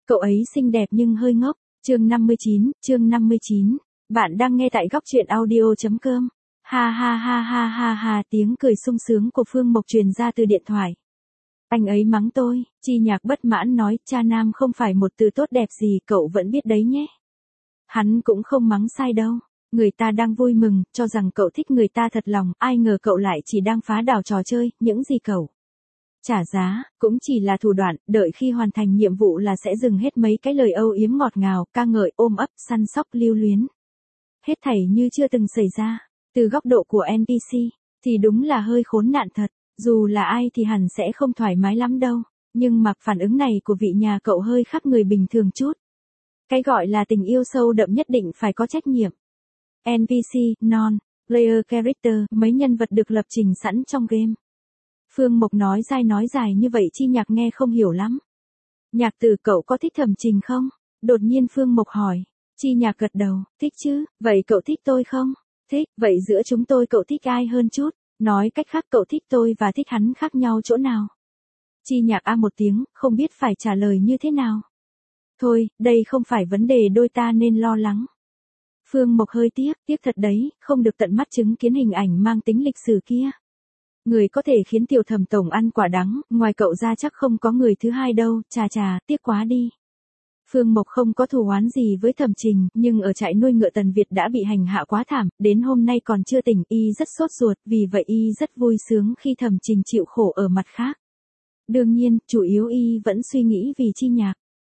Cậu ấy xinh đẹp nhưng hơi ngốc. Chương 59. Bạn đang nghe tại góc truyện audio.com. Ha ha ha ha ha ha, tiếng cười sung sướng của Phương Mộc truyền ra từ điện thoại. Anh ấy mắng tôi, Chi Nhạc bất mãn nói, cha nam không phải một từ tốt đẹp gì, cậu vẫn biết đấy nhé. Hắn cũng không mắng sai đâu. Người ta đang vui mừng, cho rằng cậu thích người ta thật lòng, ai ngờ cậu lại chỉ đang phá đảo trò chơi, những gì cậu trả giá, cũng chỉ là thủ đoạn, đợi khi hoàn thành nhiệm vụ là sẽ dừng hết mấy cái lời âu yếm ngọt ngào, ca ngợi, ôm ấp, săn sóc, lưu luyến. Hết thảy như chưa từng xảy ra. Từ góc độ của NPC, thì đúng là hơi khốn nạn thật, dù là ai thì hẳn sẽ không thoải mái lắm đâu, nhưng mặc phản ứng này của vị nhà cậu hơi khác người bình thường chút. Cái gọi là tình yêu sâu đậm nhất định phải có trách nhiệm. NPC, non-player character, mấy nhân vật được lập trình sẵn trong game. Phương Mộc nói dài như vậy Chi Nhạc nghe không hiểu lắm. Nhạc Tử, cậu có thích Thẩm Trình không? Đột nhiên Phương Mộc hỏi. Chi Nhạc gật đầu, thích chứ, vậy cậu thích tôi không? Thích, vậy giữa chúng tôi cậu thích ai hơn chút? Nói cách khác cậu thích tôi và thích hắn khác nhau chỗ nào? Chi Nhạc a một tiếng, không biết phải trả lời như thế nào. Thôi, đây không phải vấn đề đôi ta nên lo lắng. Phương Mộc hơi tiếc thật đấy, không được tận mắt chứng kiến hình ảnh mang tính lịch sử kia. Người có thể khiến Tiểu Thẩm tổng ăn quả đắng, ngoài cậu ra chắc không có người thứ hai đâu, chà, tiếc quá đi. Phương Mộc không có thù oán gì với Thẩm Trình, nhưng ở trại nuôi ngựa Tần Việt đã bị hành hạ quá thảm, đến hôm nay còn chưa tỉnh, y rất sốt ruột, vì vậy y rất vui sướng khi Thẩm Trình chịu khổ ở mặt khác. Đương nhiên, chủ yếu y vẫn suy nghĩ vì Chi Nhạc.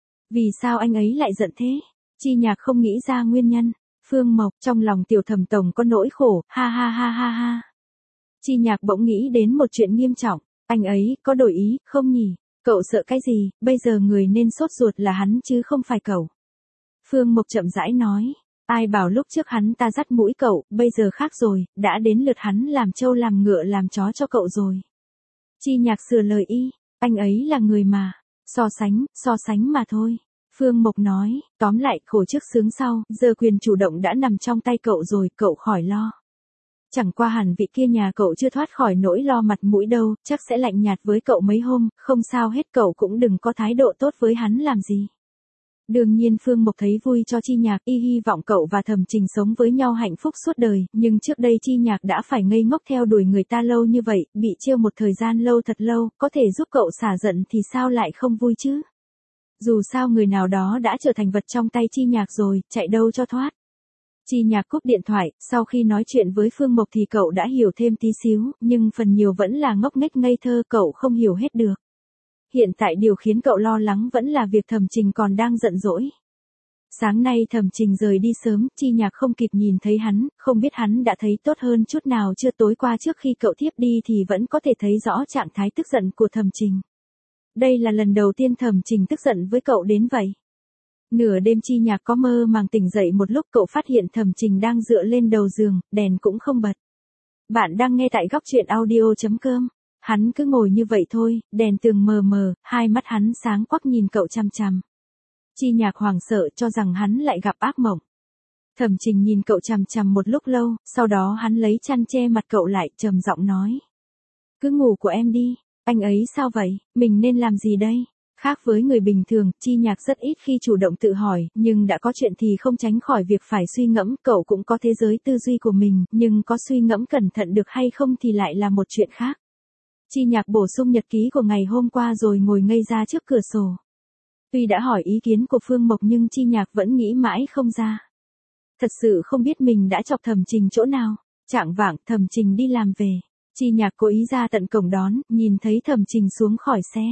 Vì sao anh ấy lại giận thế? Chi Nhạc không nghĩ ra nguyên nhân. Phương Mộc, trong lòng Tiểu Thẩm tổng có nỗi khổ, ha ha ha ha ha. Chi Nhạc bỗng nghĩ đến một chuyện nghiêm trọng, anh ấy có đổi ý, không nhỉ? Cậu sợ cái gì, bây giờ người nên sốt ruột là hắn chứ không phải cậu. Phương Mộc chậm rãi nói, ai bảo lúc trước hắn ta dắt mũi cậu, bây giờ khác rồi, đã đến lượt hắn làm trâu làm ngựa làm chó cho cậu rồi. Chi Nhạc sửa lời y, anh ấy là người mà, so sánh mà thôi. Phương Mộc nói, tóm lại, khổ trước sướng sau, giờ quyền chủ động đã nằm trong tay cậu rồi, cậu khỏi lo. Chẳng qua hẳn vị kia nhà cậu chưa thoát khỏi nỗi lo mặt mũi đâu, chắc sẽ lạnh nhạt với cậu mấy hôm, không sao hết, cậu cũng đừng có thái độ tốt với hắn làm gì. Đương nhiên Phương Mộc thấy vui cho Chi Nhạc, y hy vọng cậu và Thẩm Trình sống với nhau hạnh phúc suốt đời, nhưng trước đây Chi Nhạc đã phải ngây ngốc theo đuổi người ta lâu như vậy, bị trêu một thời gian lâu thật lâu, có thể giúp cậu xả giận thì sao lại không vui chứ? Dù sao người nào đó đã trở thành vật trong tay Chi Nhạc rồi, chạy đâu cho thoát. Chi Nhạc cúp điện thoại, sau khi nói chuyện với Phương Mộc thì cậu đã hiểu thêm tí xíu, nhưng phần nhiều vẫn là ngốc nghếch ngây thơ, cậu không hiểu hết được. Hiện tại điều khiến cậu lo lắng vẫn là việc Thẩm Trình còn đang giận dỗi. Sáng nay Thẩm Trình rời đi sớm, Chi Nhạc không kịp nhìn thấy hắn, không biết hắn đã thấy tốt hơn chút nào chưa. Tối qua trước khi cậu thiếp đi thì vẫn có thể thấy rõ trạng thái tức giận của Thẩm Trình. Đây là lần đầu tiên Thẩm Trình tức giận với cậu đến vậy. Nửa đêm Chi Nhạc có mơ màng tỉnh dậy một lúc, cậu phát hiện Thẩm Trình đang dựa lên đầu giường, đèn cũng không bật. Bạn đang nghe tại góc truyện audio.com. Hắn cứ ngồi như vậy thôi, đèn tường mờ mờ, hai mắt hắn sáng quắc nhìn cậu chằm chằm. Chi Nhạc hoảng sợ cho rằng hắn lại gặp ác mộng. Thẩm Trình nhìn cậu chằm chằm một lúc lâu, sau đó hắn lấy chăn che mặt cậu lại, trầm giọng nói. Cứ ngủ của em đi, anh ấy sao vậy, mình nên làm gì đây? Khác với người bình thường, Chi Nhạc rất ít khi chủ động tự hỏi, nhưng đã có chuyện thì không tránh khỏi việc phải suy ngẫm, cậu cũng có thế giới tư duy của mình, nhưng có suy ngẫm cẩn thận được hay không thì lại là một chuyện khác. Chi Nhạc bổ sung nhật ký của ngày hôm qua rồi ngồi ngây ra trước cửa sổ. Tuy đã hỏi ý kiến của Phương Mộc nhưng Chi Nhạc vẫn nghĩ mãi không ra. Thật sự không biết mình đã chọc Thẩm Trình chỗ nào. Chạng vạng Thẩm Trình đi làm về. Chi Nhạc cố ý ra tận cổng đón, nhìn thấy Thẩm Trình xuống khỏi xe.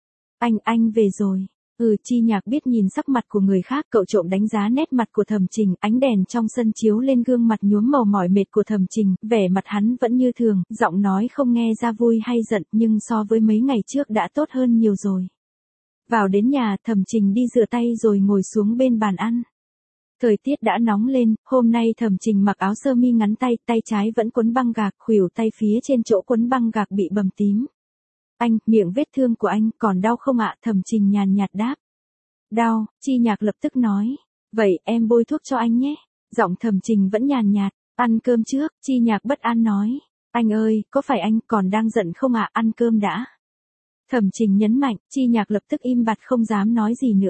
Anh về rồi. Chi Nhạc biết nhìn sắc mặt của người khác, cậu trộm đánh giá nét mặt của Thẩm Trình, ánh đèn trong sân chiếu lên gương mặt nhuốm màu mỏi mệt của Thẩm Trình, vẻ mặt hắn vẫn như thường, giọng nói không nghe ra vui hay giận, nhưng so với mấy ngày trước đã tốt hơn nhiều rồi. Vào đến nhà, Thẩm Trình đi rửa tay rồi ngồi xuống bên bàn ăn. Thời tiết đã nóng lên, hôm nay Thẩm Trình mặc áo sơ mi ngắn tay, tay trái vẫn quấn băng gạc, khuỷu tay phía trên chỗ quấn băng gạc bị bầm tím. Anh, miệng vết thương của anh còn đau không ạ? Thẩm Trình nhàn nhạt đáp. Đau, Chi Nhạc lập tức nói. Vậy em bôi thuốc cho anh nhé. Giọng Thẩm Trình vẫn nhàn nhạt. Ăn cơm trước, Chi Nhạc bất an nói. Anh ơi, có phải anh còn đang giận không ạ? Ăn cơm đã. Thẩm Trình nhấn mạnh, Chi Nhạc lập tức im bặt không dám nói gì nữa.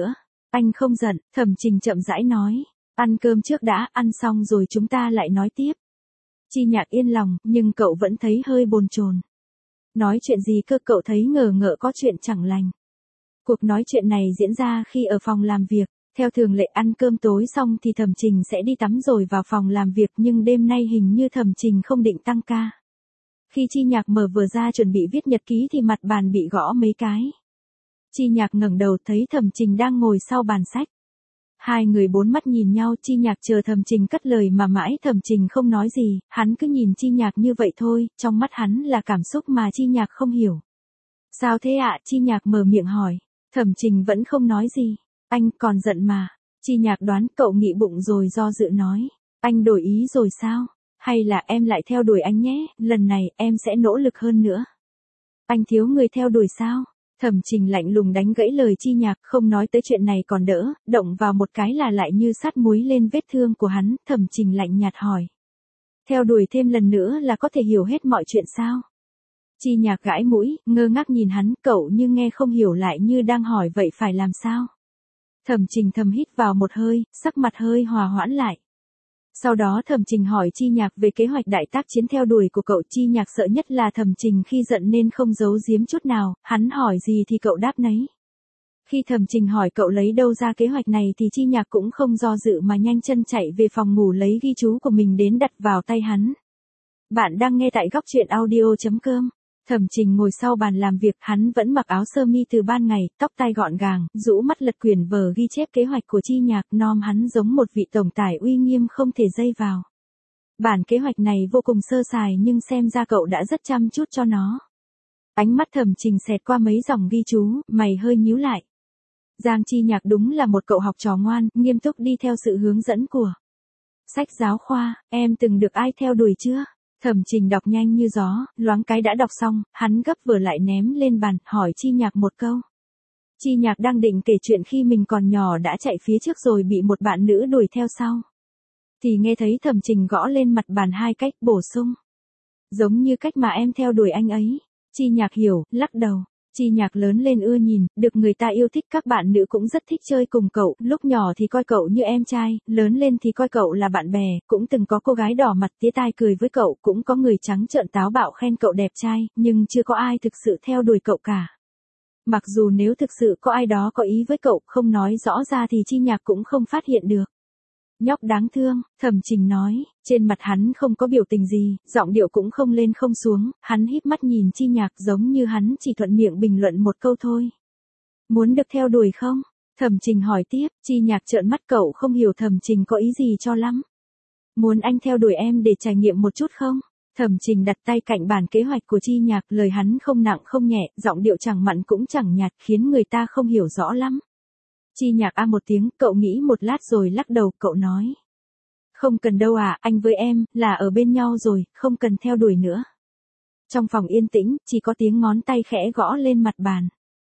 Anh không giận, Thẩm Trình chậm rãi nói. Ăn cơm trước đã, ăn xong rồi chúng ta lại nói tiếp. Chi Nhạc yên lòng, nhưng cậu vẫn thấy hơi bồn chồn. Nói chuyện gì cơ, cậu thấy ngờ ngợ có chuyện chẳng lành. Cuộc nói chuyện này diễn ra khi ở phòng làm việc. Theo thường lệ ăn cơm tối xong thì Thẩm Trình sẽ đi tắm rồi vào phòng làm việc, nhưng đêm nay hình như Thẩm Trình không định tăng ca. Khi Chi Nhạc mở vừa ra chuẩn bị viết nhật ký thì mặt bàn bị gõ mấy cái. Chi Nhạc ngẩng đầu thấy Thẩm Trình đang ngồi sau bàn sách. Hai người bốn mắt nhìn nhau, Chi Nhạc chờ Thẩm Trình cất lời mà mãi Thẩm Trình không nói gì, hắn cứ nhìn Chi Nhạc như vậy thôi, trong mắt hắn là cảm xúc mà Chi Nhạc không hiểu. Sao thế ạ? Chi Nhạc mở miệng hỏi. Thẩm Trình vẫn không nói gì. Anh còn giận mà. Chi Nhạc đoán cậu nghĩ bụng rồi do dự nói. Anh đổi ý rồi sao? Hay là em lại theo đuổi anh nhé, lần này em sẽ nỗ lực hơn nữa. Anh thiếu người theo đuổi sao? Thẩm Trình lạnh lùng đánh gãy lời Chi Nhạc, không nói tới chuyện này còn đỡ, động vào một cái là lại như sát muối lên vết thương của hắn. Thẩm Trình lạnh nhạt hỏi. Theo đuổi thêm lần nữa là có thể hiểu hết mọi chuyện sao? Chi Nhạc gãi mũi, ngơ ngác nhìn hắn, cậu như nghe không hiểu lại như đang hỏi vậy phải làm sao? Thẩm Trình thầm hít vào một hơi, sắc mặt hơi hòa hoãn lại. Sau đó Thẩm Trình hỏi Chi Nhạc về kế hoạch đại tác chiến theo đuổi của cậu. Chi Nhạc sợ nhất là Thẩm Trình khi giận nên không giấu giếm chút nào, hắn hỏi gì thì cậu đáp nấy. Khi Thẩm Trình hỏi cậu lấy đâu ra kế hoạch này thì Chi Nhạc cũng không do dự mà nhanh chân chạy về phòng ngủ lấy ghi chú của mình đến đặt vào tay hắn. Bạn đang nghe tại góc truyện audio.com. Thẩm Trình ngồi sau bàn làm việc, hắn vẫn mặc áo sơ mi từ ban ngày, tóc tai gọn gàng, rũ mắt lật quyển vở ghi chép kế hoạch của Chi Nhạc, nom hắn giống một vị tổng tài uy nghiêm không thể dây vào. Bản kế hoạch này vô cùng sơ sài nhưng xem ra cậu đã rất chăm chút cho nó. Ánh mắt Thẩm Trình xẹt qua mấy dòng ghi chú, mày hơi nhíu lại. Giang Chi Nhạc đúng là một cậu học trò ngoan, nghiêm túc đi theo sự hướng dẫn của sách giáo khoa. Em từng được ai theo đuổi chưa? Thẩm Trình đọc nhanh như gió, loáng cái đã đọc xong, hắn gấp vừa lại ném lên bàn, hỏi Chi Nhạc một câu. Chi Nhạc đang định kể chuyện khi mình còn nhỏ đã chạy phía trước rồi bị một bạn nữ đuổi theo sau. Thì nghe thấy Thẩm Trình gõ lên mặt bàn hai cách, bổ sung. Giống như cách mà em theo đuổi anh ấy. Chi Nhạc hiểu, lắc đầu. Chi Nhạc lớn lên ưa nhìn, được người ta yêu thích, các bạn nữ cũng rất thích chơi cùng cậu, lúc nhỏ thì coi cậu như em trai, lớn lên thì coi cậu là bạn bè, cũng từng có cô gái đỏ mặt tía tai cười với cậu, cũng có người trắng trợn táo bạo khen cậu đẹp trai, nhưng chưa có ai thực sự theo đuổi cậu cả. Mặc dù nếu thực sự có ai đó có ý với cậu, không nói rõ ra thì Chi Nhạc cũng không phát hiện được. Nhóc đáng thương, Thẩm Trình nói, trên mặt hắn không có biểu tình gì, giọng điệu cũng không lên không xuống, hắn híp mắt nhìn Chi Nhạc giống như hắn chỉ thuận miệng bình luận một câu thôi. Muốn được theo đuổi không? Thẩm Trình hỏi tiếp, Chi Nhạc trợn mắt, cậu không hiểu Thẩm Trình có ý gì cho lắm. Muốn anh theo đuổi em để trải nghiệm một chút không? Thẩm Trình đặt tay cạnh bản kế hoạch của Chi Nhạc, lời hắn không nặng không nhẹ, giọng điệu chẳng mặn cũng chẳng nhạt, khiến người ta không hiểu rõ lắm. Chi Nhạc a một tiếng, cậu nghĩ một lát rồi lắc đầu, cậu nói. Không cần đâu à, anh với em, là ở bên nhau rồi, không cần theo đuổi nữa. Trong phòng yên tĩnh, chỉ có tiếng ngón tay khẽ gõ lên mặt bàn.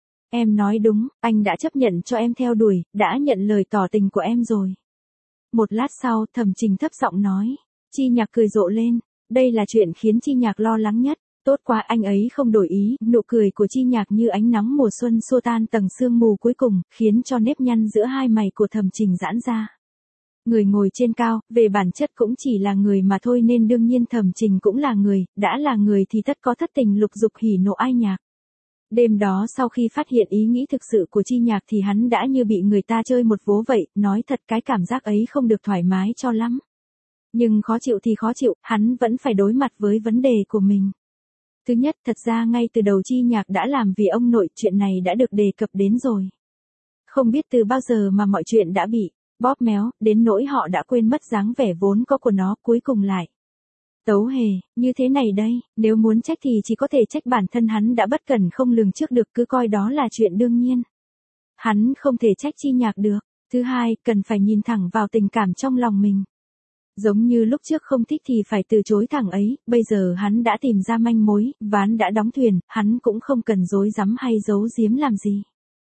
Em nói đúng, anh đã chấp nhận cho em theo đuổi, đã nhận lời tỏ tình của em rồi. Một lát sau, Thẩm Trình thấp giọng nói. Chi Nhạc cười rộ lên, đây là chuyện khiến Chi Nhạc lo lắng nhất. Tốt quá, anh ấy không đổi ý, nụ cười của Chi Nhạc như ánh nắng mùa xuân xua tan tầng sương mù cuối cùng, khiến cho nếp nhăn giữa hai mày của Thẩm Trình giãn ra. Người ngồi trên cao, về bản chất cũng chỉ là người mà thôi nên đương nhiên Thẩm Trình cũng là người, đã là người thì tất có thất tình lục dục hỉ nộ ai nhạc. Đêm đó sau khi phát hiện ý nghĩ thực sự của Chi Nhạc thì hắn đã như bị người ta chơi một vố vậy, nói thật cái cảm giác ấy không được thoải mái cho lắm. Nhưng khó chịu thì khó chịu, hắn vẫn phải đối mặt với vấn đề của mình. Thứ nhất, thật ra ngay từ đầu Chi Nhạc đã làm vì ông nội, chuyện này đã được đề cập đến rồi. Không biết từ bao giờ mà mọi chuyện đã bị bóp méo, đến nỗi họ đã quên mất dáng vẻ vốn có của nó, cuối cùng lại. Tấu hề, như thế này đây, nếu muốn trách thì chỉ có thể trách bản thân hắn đã bất cẩn không lường trước được, cứ coi đó là chuyện đương nhiên. Hắn không thể trách Chi Nhạc được. Thứ hai, cần phải nhìn thẳng vào tình cảm trong lòng mình. Giống như lúc trước không thích thì phải từ chối thẳng ấy, bây giờ hắn đã tìm ra manh mối, ván đã đóng thuyền, hắn cũng không cần dối rắm hay giấu giếm làm gì.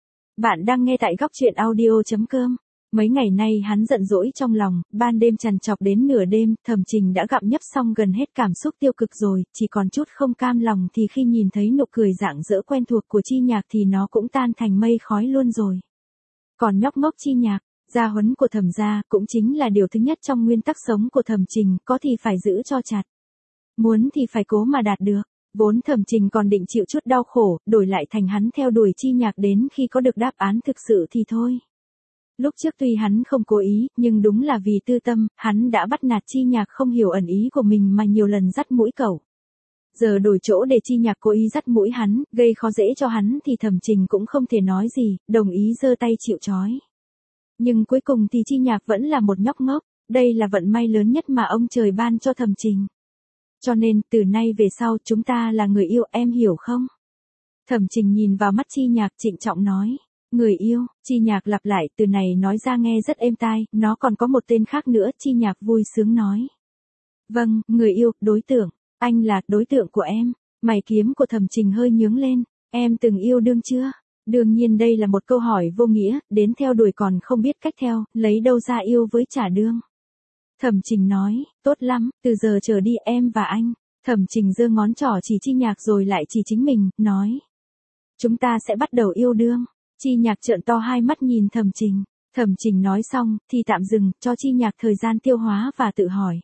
Bạn đang nghe tại góc truyện audio.com. Mấy ngày nay hắn giận dỗi trong lòng, ban đêm trằn trọc đến nửa đêm, Thẩm Trình đã gặm nhấp xong gần hết cảm xúc tiêu cực rồi, chỉ còn chút không cam lòng thì khi nhìn thấy nụ cười rạng rỡ quen thuộc của Chi Nhạc thì nó cũng tan thành mây khói luôn rồi. Còn nhóc ngốc Chi Nhạc, gia huấn của Thẩm gia cũng chính là điều thứ nhất trong nguyên tắc sống của Thẩm Trình, có thì phải giữ cho chặt. Muốn thì phải cố mà đạt được. Vốn Thẩm Trình còn định chịu chút đau khổ, đổi lại thành hắn theo đuổi Chi Nhạc đến khi có được đáp án thực sự thì thôi. Lúc trước tuy hắn không cố ý, nhưng đúng là vì tư tâm, hắn đã bắt nạt Chi Nhạc không hiểu ẩn ý của mình mà nhiều lần dắt mũi cậu. Giờ đổi chỗ để Chi Nhạc cố ý dắt mũi hắn, gây khó dễ cho hắn thì Thẩm Trình cũng không thể nói gì, đồng ý giơ tay chịu trói. Nhưng cuối cùng thì Chi Nhạc vẫn là một nhóc ngốc, đây là vận may lớn nhất mà ông trời ban cho Thẩm Trình. Cho nên, từ nay về sau chúng ta là người yêu, em hiểu không? Thẩm Trình nhìn vào mắt Chi Nhạc trịnh trọng nói. Người yêu, Chi Nhạc lặp lại từ này nói ra nghe rất êm tai, nó còn có một tên khác nữa, Chi Nhạc vui sướng nói. Vâng, người yêu, đối tượng, anh là đối tượng của em. Mày kiếm của Thẩm Trình hơi nhướng lên, em từng yêu đương chưa? Đương nhiên đây là một câu hỏi vô nghĩa, đến theo đuổi còn không biết cách theo, lấy đâu ra yêu với trả đương. Thẩm Trình nói, tốt lắm, từ giờ trở đi em và anh. Thẩm Trình giơ ngón trỏ chỉ Chi Nhạc rồi lại chỉ chính mình, nói. Chúng ta sẽ bắt đầu yêu đương. Chi Nhạc trợn to hai mắt nhìn Thẩm Trình. Thẩm Trình nói xong, thì tạm dừng, cho Chi Nhạc thời gian tiêu hóa và tự hỏi.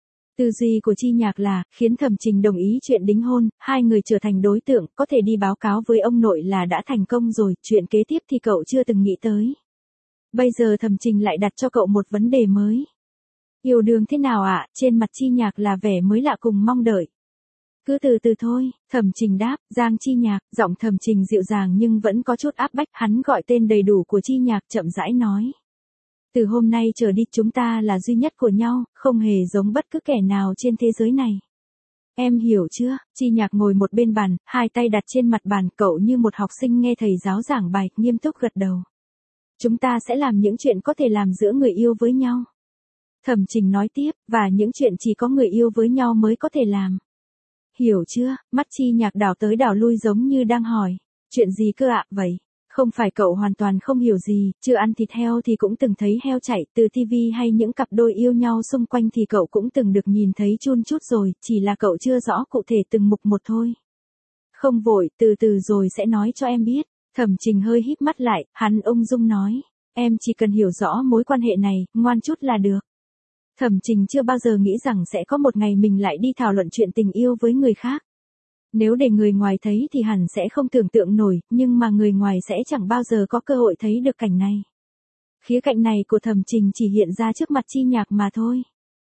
Tư duy của Chi Nhạc là, khiến Thẩm Trình đồng ý chuyện đính hôn, hai người trở thành đối tượng, có thể đi báo cáo với ông nội là đã thành công rồi, chuyện kế tiếp thì cậu chưa từng nghĩ tới. Bây giờ Thẩm Trình lại đặt cho cậu một vấn đề mới. Yêu đương thế nào ạ? Trên mặt Chi Nhạc là vẻ mới lạ cùng mong đợi. Cứ từ từ thôi, Thẩm Trình đáp, Giang Chi Nhạc, giọng Thẩm Trình dịu dàng nhưng vẫn có chút áp bách, hắn gọi tên đầy đủ của Chi Nhạc chậm rãi nói. Từ hôm nay trở đi chúng ta là duy nhất của nhau, không hề giống bất cứ kẻ nào trên thế giới này. Em hiểu chưa? Chi Nhạc ngồi một bên bàn, hai tay đặt trên mặt bàn, cậu như một học sinh nghe thầy giáo giảng bài, nghiêm túc gật đầu. Chúng ta sẽ làm những chuyện có thể làm giữa người yêu với nhau. Thẩm Trình nói tiếp, và những chuyện chỉ có người yêu với nhau mới có thể làm. Hiểu chưa? Mắt Chi Nhạc đảo tới đảo lui giống như đang hỏi. Chuyện gì cơ ạ? Vậy? Không phải cậu hoàn toàn không hiểu gì, chưa ăn thịt heo thì cũng từng thấy heo chạy, từ tivi hay những cặp đôi yêu nhau xung quanh thì cậu cũng từng được nhìn thấy chun chút rồi, chỉ là cậu chưa rõ cụ thể từng mục một thôi. Không vội, từ từ rồi sẽ nói cho em biết. Thẩm Trình hơi híp mắt lại, hắn ung dung nói. Em chỉ cần hiểu rõ mối quan hệ này, ngoan chút là được. Thẩm Trình chưa bao giờ nghĩ rằng sẽ có một ngày mình lại đi thảo luận chuyện tình yêu với người khác. Nếu để người ngoài thấy thì hẳn sẽ không tưởng tượng nổi, nhưng mà người ngoài sẽ chẳng bao giờ có cơ hội thấy được cảnh này. Khía cạnh này của Thẩm Trình chỉ hiện ra trước mặt Chi Nhạc mà thôi.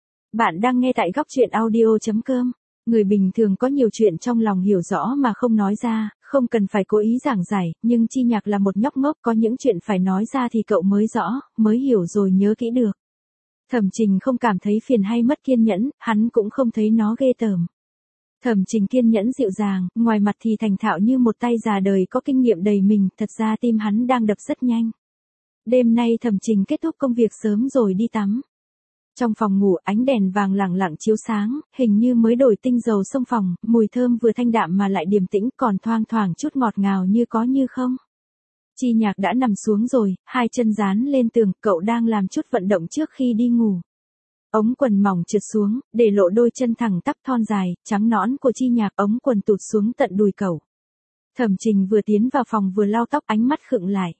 Bạn đang nghe tại gocchuyenaudio.com. Người bình thường có nhiều chuyện trong lòng hiểu rõ mà không nói ra, không cần phải cố ý giảng giải, nhưng Chi Nhạc là một nhóc ngốc, có những chuyện phải nói ra thì cậu mới rõ, mới hiểu rồi nhớ kỹ được. Thẩm Trình không cảm thấy phiền hay mất kiên nhẫn, hắn cũng không thấy nó ghê tởm. Thẩm Trình kiên nhẫn dịu dàng, ngoài mặt thì thành thạo như một tay già đời có kinh nghiệm đầy mình, thật ra tim hắn đang đập rất nhanh. Đêm nay Thẩm Trình kết thúc công việc sớm rồi đi tắm. Trong phòng ngủ ánh đèn vàng lẳng lặng chiếu sáng, hình như mới đổi tinh dầu xông phòng, mùi thơm vừa thanh đạm mà lại điềm tĩnh, còn thoang thoảng chút ngọt ngào như có như không. Chi Nhạc đã nằm xuống rồi, hai chân dán lên tường, cậu đang làm chút vận động trước khi đi ngủ. Ống quần mỏng trượt xuống, để lộ đôi chân thẳng tắp thon dài, trắng nõn của Chi Nhạc, ống quần tụt xuống tận đùi cậu. Thẩm Trình vừa tiến vào phòng vừa lau tóc, ánh mắt khựng lại.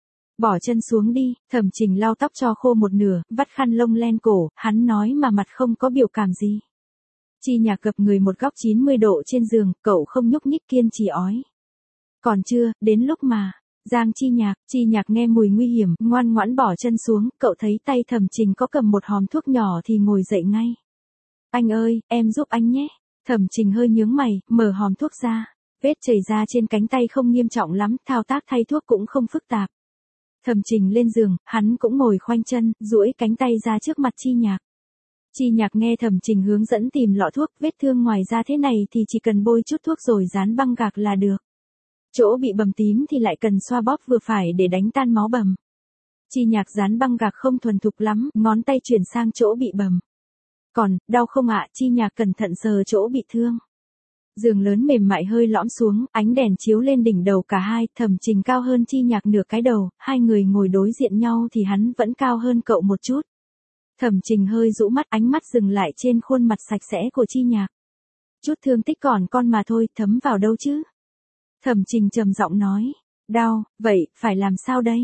Bỏ chân xuống đi, Thẩm Trình lau tóc cho khô một nửa, vắt khăn lông len cổ, hắn nói mà mặt không có biểu cảm gì. Chi Nhạc gập người một góc 90 độ trên giường, cậu không nhúc nhích kiên trì ói. Còn chưa, đến lúc mà. Giang Chi Nhạc nghe mùi nguy hiểm, ngoan ngoãn bỏ chân xuống, cậu thấy tay Thẩm Trình có cầm một hòm thuốc nhỏ thì ngồi dậy ngay. Anh ơi, em giúp anh nhé. Thẩm Trình hơi nhướng mày, mở hòm thuốc ra. Vết chảy ra trên cánh tay không nghiêm trọng lắm, thao tác thay thuốc cũng không phức tạp. Thẩm Trình lên giường, hắn cũng ngồi khoanh chân, duỗi cánh tay ra trước mặt Chi Nhạc. Chi Nhạc nghe Thẩm Trình hướng dẫn tìm lọ thuốc, vết thương ngoài ra thế này thì chỉ cần bôi chút thuốc rồi dán băng gạc là được. Chỗ bị bầm tím thì lại cần xoa bóp vừa phải để đánh tan máu bầm. Chi Nhạc dán băng gạc không thuần thục lắm, ngón tay chuyển sang chỗ bị bầm. Còn, đau không ạ? Chi Nhạc cẩn thận sờ chỗ bị thương. Giường lớn mềm mại hơi lõm xuống, ánh đèn chiếu lên đỉnh đầu cả hai, Thẩm Trình cao hơn Chi Nhạc nửa cái đầu, hai người ngồi đối diện nhau thì hắn vẫn cao hơn cậu một chút. Thẩm Trình hơi rũ mắt, ánh mắt dừng lại trên khuôn mặt sạch sẽ của Chi Nhạc. Chút thương tích còn con mà thôi, thấm vào đâu chứ? Thẩm Trình trầm giọng nói. Đau, vậy, phải làm sao đây?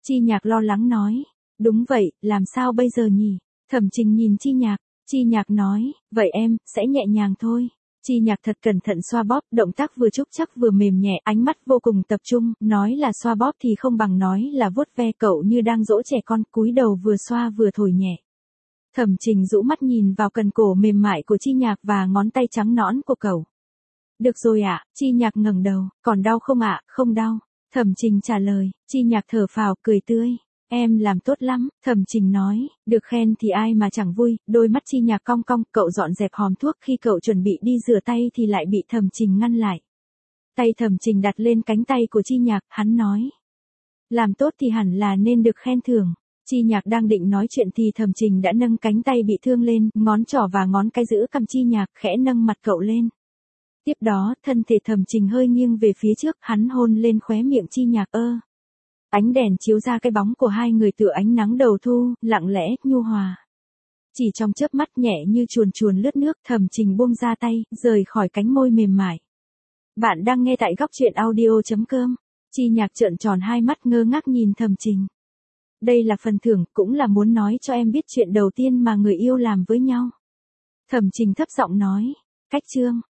Chi Nhạc lo lắng nói. Đúng vậy, làm sao bây giờ nhỉ? Thẩm Trình nhìn Chi Nhạc. Chi Nhạc nói, vậy em, sẽ nhẹ nhàng thôi. Chi Nhạc thật cẩn thận xoa bóp, động tác vừa trúc chắc vừa mềm nhẹ, ánh mắt vô cùng tập trung, nói là xoa bóp thì không bằng nói là vuốt ve, cậu như đang dỗ trẻ con, cúi đầu vừa xoa vừa thổi nhẹ. Thẩm Trình rũ mắt nhìn vào cần cổ mềm mại của Chi Nhạc và ngón tay trắng nõn của cậu. Được rồi ạ, Chi Nhạc ngẩng đầu, còn đau không ạ? Không đau. Thẩm Trình trả lời. Chi Nhạc thở phào, cười tươi. Em làm tốt lắm, Thẩm Trình nói, được khen thì ai mà chẳng vui, đôi mắt Chi Nhạc cong cong, cậu dọn dẹp hòm thuốc, khi cậu chuẩn bị đi rửa tay thì lại bị Thẩm Trình ngăn lại. Tay Thẩm Trình đặt lên cánh tay của Chi Nhạc, hắn nói. Làm tốt thì hẳn là nên được khen thưởng. Chi Nhạc đang định nói chuyện thì Thẩm Trình đã nâng cánh tay bị thương lên, ngón trỏ và ngón cái giữ cằm Chi Nhạc, khẽ nâng mặt cậu lên. Tiếp đó, thân thể Thẩm Trình hơi nghiêng về phía trước, hắn hôn lên khóe miệng Chi Nhạc. Ánh đèn chiếu ra cái bóng của hai người tựa ánh nắng đầu thu, lặng lẽ, nhu hòa. Chỉ trong chớp mắt nhẹ như chuồn chuồn lướt nước, Thẩm Trình buông ra tay, rời khỏi cánh môi mềm mại. Bạn đang nghe tại góc truyện audio.com. Chi Nhạc trợn tròn hai mắt ngơ ngác nhìn Thẩm Trình. Đây là phần thưởng, cũng là muốn nói cho em biết chuyện đầu tiên mà người yêu làm với nhau. Thẩm Trình thấp giọng nói. Cách chương.